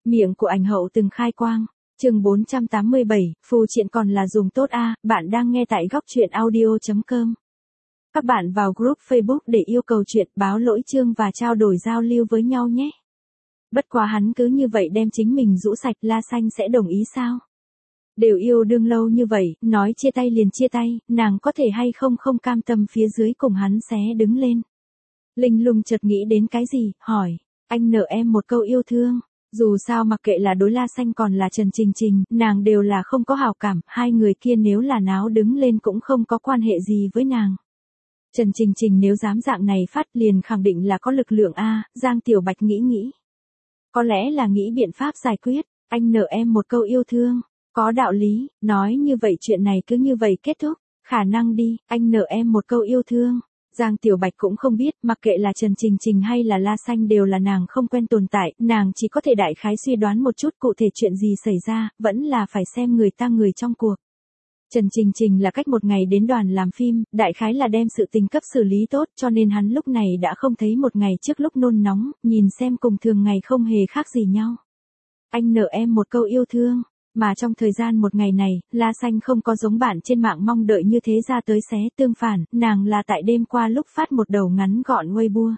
Miệng của ảnh hậu từng khai quang. Chương 487, phù triện còn là dùng tốt a, bạn đang nghe tại góc truyện audio.com. Các bạn vào group Facebook để yêu cầu chuyện, báo lỗi chương và trao đổi giao lưu với nhau nhé. Bất quá hắn cứ như vậy đem chính mình rũ sạch, La Xanh sẽ đồng ý sao? Đều yêu đương lâu như vậy, nói chia tay liền chia tay, nàng có thể hay không cam tâm phía dưới cùng hắn xé đứng lên. Linh Lung chợt nghĩ đến cái gì, hỏi, anh nợ em một câu yêu thương. Dù sao mặc kệ là đối La Xanh còn là Trần Trình Trình, nàng đều là không có hảo cảm, hai người kia nếu là náo đứng lên cũng không có quan hệ gì với nàng. Trần Trình Trình nếu dám dạng này phát liền khẳng định là có lực lượng a, Giang Tiểu Bạch nghĩ. Có lẽ là nghĩ biện pháp giải quyết, anh nợ em một câu yêu thương, có đạo lý, nói như vậy chuyện này cứ như vậy kết thúc, khả năng đi, anh nợ em một câu yêu thương. Giang Tiểu Bạch cũng không biết, mặc kệ là Trần Trình Trình hay là La Xanh đều là nàng không quen tồn tại, nàng chỉ có thể đại khái suy đoán một chút cụ thể chuyện gì xảy ra, vẫn là phải xem người ta người trong cuộc. Trần Trình Trình là cách một ngày đến đoàn làm phim, đại khái là đem sự tình cấp xử lý tốt cho nên hắn lúc này đã không thấy một ngày trước lúc nôn nóng, nhìn xem cùng thường ngày không hề khác gì nhau. Anh nợ em một câu yêu thương. Mà trong thời gian một ngày này, La Xanh không có giống bạn trên mạng mong đợi như thế ra tới xé, tương phản, nàng là tại đêm qua lúc phát một đầu ngắn gọn Weibo.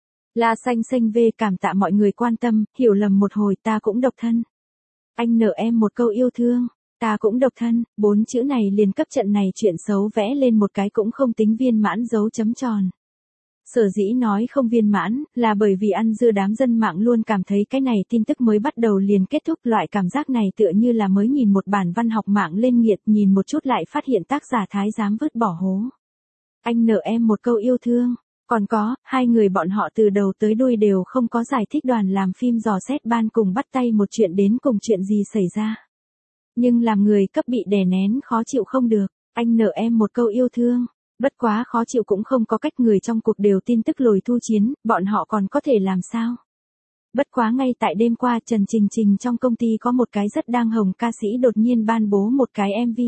La Xanh xanh về cảm tạ mọi người quan tâm, hiểu lầm một hồi ta cũng độc thân. Anh nợ em một câu yêu thương, ta cũng độc thân, 4 chữ này liền cấp trận này chuyện xấu vẽ lên một cái cũng không tính viên mãn dấu chấm tròn. Sở dĩ nói không viên mãn, là bởi vì ăn dưa đám dân mạng luôn cảm thấy cái này tin tức mới bắt đầu liền kết thúc, loại cảm giác này tựa như là mới nhìn một bản văn học mạng lên nghiệt, nhìn một chút lại phát hiện tác giả thái giám vứt bỏ hố. Anh nợ em một câu yêu thương, còn có, hai người bọn họ từ đầu tới đuôi đều không có giải thích đoàn làm phim dò xét ban cùng bắt tay một chuyện đến cùng chuyện gì xảy ra. Nhưng làm người cấp bị đè nén khó chịu không được, anh nợ em một câu yêu thương. Bất quá khó chịu cũng không có cách, người trong cuộc đều tin tức lồi thu chiến, bọn họ còn có thể làm sao. Bất quá ngay tại đêm qua Trần Trình Trình trong công ty có một cái rất đang hồng ca sĩ đột nhiên ban bố một cái MV.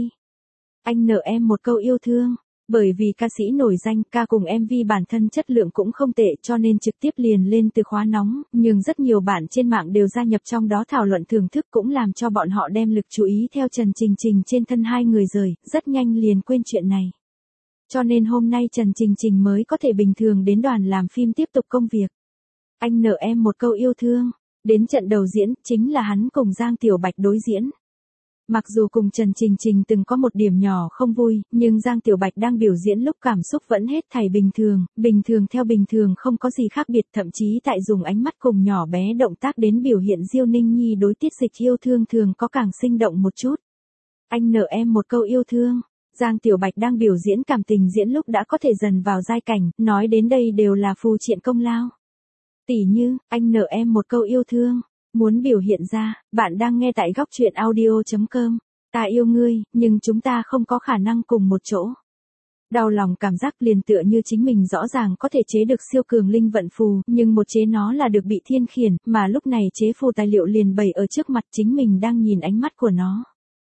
Anh nợ em một câu yêu thương, bởi vì ca sĩ nổi danh ca cùng MV bản thân chất lượng cũng không tệ cho nên trực tiếp liền lên từ khóa nóng, nhưng rất nhiều bạn trên mạng đều gia nhập trong đó thảo luận thưởng thức cũng làm cho bọn họ đem lực chú ý theo Trần Trình Trình trên thân hai người rời, rất nhanh liền quên chuyện này. Cho nên hôm nay Trần Trình Trình mới có thể bình thường đến đoàn làm phim tiếp tục công việc. Anh nợ em một câu yêu thương. Đến trận đầu diễn, chính là hắn cùng Giang Tiểu Bạch đối diễn. Mặc dù cùng Trần Trình Trình từng có một điểm nhỏ không vui, nhưng Giang Tiểu Bạch đang biểu diễn lúc cảm xúc vẫn hết thảy bình thường theo bình thường không có gì khác biệt, thậm chí tại dùng ánh mắt cùng nhỏ bé động tác đến biểu hiện Diêu Ninh Nhi đối Tiết Dịch yêu thương thường có càng sinh động một chút. Anh nợ em một câu yêu thương. Giang Tiểu Bạch đang biểu diễn cảm tình diễn lúc đã có thể dần vào giai cảnh, nói đến đây đều là phù triện công lao. Tỉ như, anh nợ em một câu yêu thương, muốn biểu hiện ra, bạn đang nghe tại góc truyện audio.com, ta yêu ngươi, nhưng chúng ta không có khả năng cùng một chỗ. Đau lòng cảm giác liền tựa như chính mình rõ ràng có thể chế được siêu cường linh vận phù, nhưng một chế nó là được bị thiên khiển, mà lúc này chế phù tài liệu liền bày ở trước mặt chính mình đang nhìn ánh mắt của nó.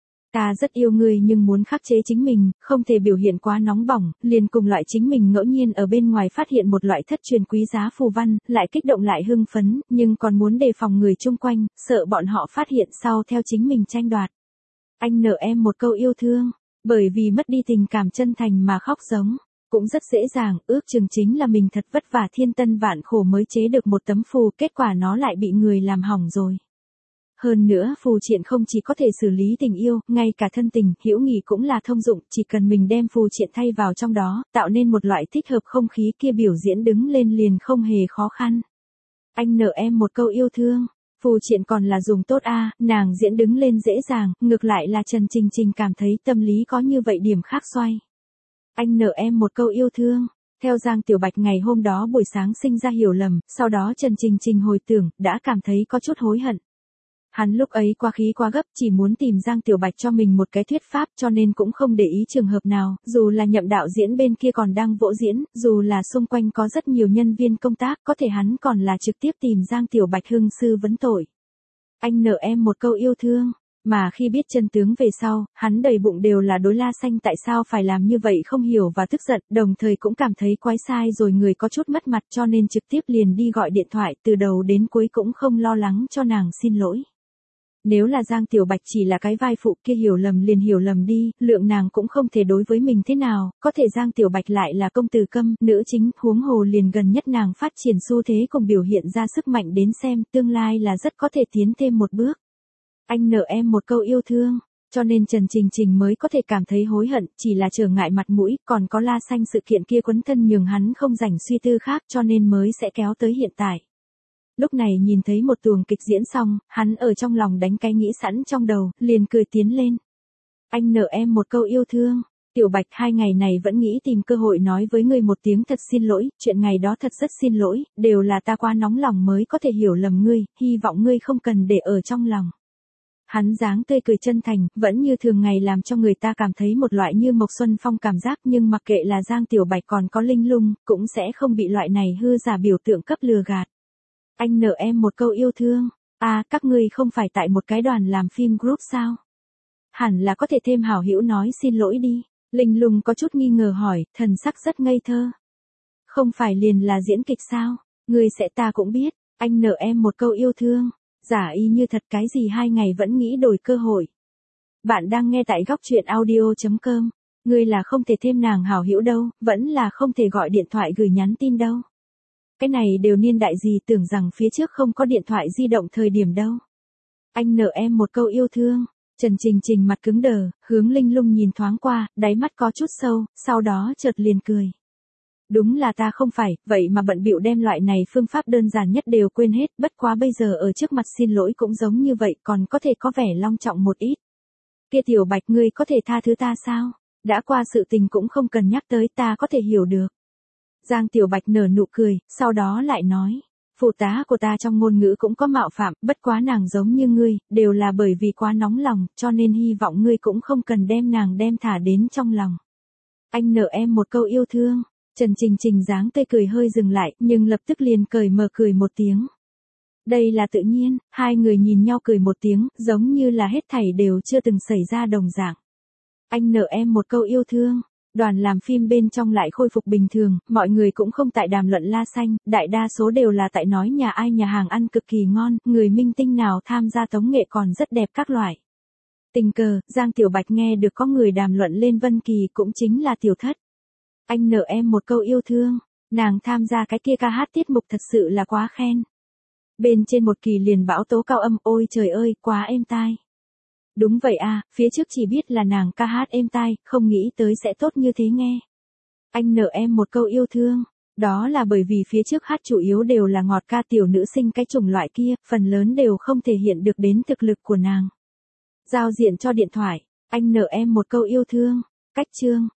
Ta rất yêu ngươi nhưng muốn khắc chế chính mình, không thể biểu hiện quá nóng bỏng, liền cùng loại chính mình ngẫu nhiên ở bên ngoài phát hiện một loại thất truyền quý giá phù văn, lại kích động lại hưng phấn, nhưng còn muốn đề phòng người chung quanh, sợ bọn họ phát hiện sau theo chính mình tranh đoạt. Anh nợ em một câu yêu thương, bởi vì mất đi tình cảm chân thành mà khóc giống, cũng rất dễ dàng, ước chừng chính là mình thật vất vả thiên tân vạn khổ mới chế được một tấm phù, kết quả nó lại bị người làm hỏng rồi. Hơn nữa, phù triện không chỉ có thể xử lý tình yêu, ngay cả thân tình, hữu nghị cũng là thông dụng, chỉ cần mình đem phù triện thay vào trong đó, tạo nên một loại thích hợp không khí kia biểu diễn đứng lên liền không hề khó khăn. Anh nợ em một câu yêu thương, phù triện còn là dùng tốt a, nàng diễn đứng lên dễ dàng, ngược lại là Trần Trình Trình cảm thấy tâm lý có như vậy điểm khác xoay. Anh nợ em một câu yêu thương. Theo Giang Tiểu Bạch ngày hôm đó buổi sáng sinh ra hiểu lầm, sau đó Trần Trình Trình hồi tưởng, đã cảm thấy có chút hối hận. Hắn lúc ấy quá khí quá gấp, chỉ muốn tìm Giang Tiểu Bạch cho mình một cái thuyết pháp cho nên cũng không để ý trường hợp nào, dù là Nhậm đạo diễn bên kia còn đang vỗ diễn, dù là xung quanh có rất nhiều nhân viên công tác, có thể hắn còn là trực tiếp tìm Giang Tiểu Bạch hưng sư vấn tội. Anh nợ em một câu yêu thương, mà khi biết chân tướng về sau, hắn đầy bụng đều là đối La Xanh tại sao phải làm như vậy không hiểu và tức giận, đồng thời cũng cảm thấy quái sai rồi người có chút mất mặt cho nên trực tiếp liền đi gọi điện thoại, từ đầu đến cuối cũng không lo lắng cho nàng xin lỗi. Nếu là Giang Tiểu Bạch chỉ là cái vai phụ kia hiểu lầm liền hiểu lầm đi, lượng nàng cũng không thể đối với mình thế nào, có thể Giang Tiểu Bạch lại là công tử câm, nữ chính, huống hồ liền gần nhất nàng phát triển xu thế cùng biểu hiện ra sức mạnh đến xem, tương lai là rất có thể tiến thêm một bước. Anh nợ em một câu yêu thương, cho nên Trần Trình Trình mới có thể cảm thấy hối hận, chỉ là trở ngại mặt mũi, còn có La Xanh sự kiện kia quấn thân nhường hắn không rảnh suy tư khác cho nên mới sẽ kéo tới hiện tại. Lúc này nhìn thấy một tuồng kịch diễn xong, hắn ở trong lòng đánh cái nghĩ sẵn trong đầu, liền cười tiến lên. Anh nợ em một câu yêu thương. Tiểu Bạch 2 ngày này vẫn nghĩ tìm cơ hội nói với ngươi một tiếng thật xin lỗi, chuyện ngày đó thật rất xin lỗi, đều là ta quá nóng lòng mới có thể hiểu lầm ngươi, hy vọng ngươi không cần để ở trong lòng. Hắn dáng tươi cười chân thành, vẫn như thường ngày làm cho người ta cảm thấy một loại như Mộc Xuân Phong cảm giác nhưng mặc kệ là Giang Tiểu Bạch còn có Linh Lung, cũng sẽ không bị loại này hư giả biểu tượng cấp lừa gạt. Anh nợ em một câu yêu thương. À, các ngươi không phải tại một cái đoàn làm phim group sao? Hẳn là có thể thêm hảo hữu nói xin lỗi đi. Linh Lung có chút nghi ngờ hỏi, thần sắc rất ngây thơ. Không phải liền là diễn kịch sao? Ngươi sẽ ta cũng biết, anh nợ em một câu yêu thương. Giả y như thật cái gì 2 ngày vẫn nghĩ đổi cơ hội. Bạn đang nghe tại góc truyện audio.com. Ngươi là không thể thêm nàng hảo hữu đâu, vẫn là không thể gọi điện thoại gửi nhắn tin đâu. Cái này đều niên đại gì tưởng rằng phía trước không có điện thoại di động thời điểm đâu. Anh nợ em một câu yêu thương. Trần Trình Trình mặt cứng đờ, hướng Linh Lung nhìn thoáng qua, đáy mắt có chút sâu, sau đó chợt liền cười. Đúng là ta không phải, vậy mà bận bịu đem loại này phương pháp đơn giản nhất đều quên hết, bất quá bây giờ ở trước mặt xin lỗi cũng giống như vậy còn có thể có vẻ long trọng một ít. Kia Tiểu Bạch ngươi có thể tha thứ ta sao? Đã qua sự tình cũng không cần nhắc tới ta có thể hiểu được. Giang Tiểu Bạch nở nụ cười, sau đó lại nói. Phụ tá của ta trong ngôn ngữ cũng có mạo phạm, bất quá nàng giống như ngươi, đều là bởi vì quá nóng lòng, cho nên hy vọng ngươi cũng không cần đem nàng đem thả đến trong lòng. Anh nợ em một câu yêu thương. Trần Trình Trình dáng tươi cười hơi dừng lại, nhưng lập tức liền cởi mở cười một tiếng. Đây là tự nhiên, 2 người nhìn nhau cười một tiếng, giống như là hết thảy đều chưa từng xảy ra đồng dạng. Anh nợ em một câu yêu thương. Đoàn làm phim bên trong lại khôi phục bình thường, mọi người cũng không tại đàm luận La Xanh, đại đa số đều là tại nói nhà ai nhà hàng ăn cực kỳ ngon, người minh tinh nào tham gia tống nghệ còn rất đẹp các loại. Tình cờ, Giang Tiểu Bạch nghe được có người đàm luận lên Vân Kỳ cũng chính là Tiểu Thất. Anh nợ em một câu yêu thương, nàng tham gia cái kia ca hát tiết mục thật sự là quá khen. Bên trên một kỳ liền bão tố cao âm, ôi trời ơi, quá êm tai. Đúng vậy à, phía trước chỉ biết là nàng ca hát êm tai, không nghĩ tới sẽ tốt như thế nghe. Anh nợ em một câu yêu thương, đó là bởi vì phía trước hát chủ yếu đều là ngọt ca tiểu nữ sinh cái chủng loại kia, phần lớn đều không thể hiện được đến thực lực của nàng. Giao diện cho điện thoại, anh nợ em một câu yêu thương, cách chương.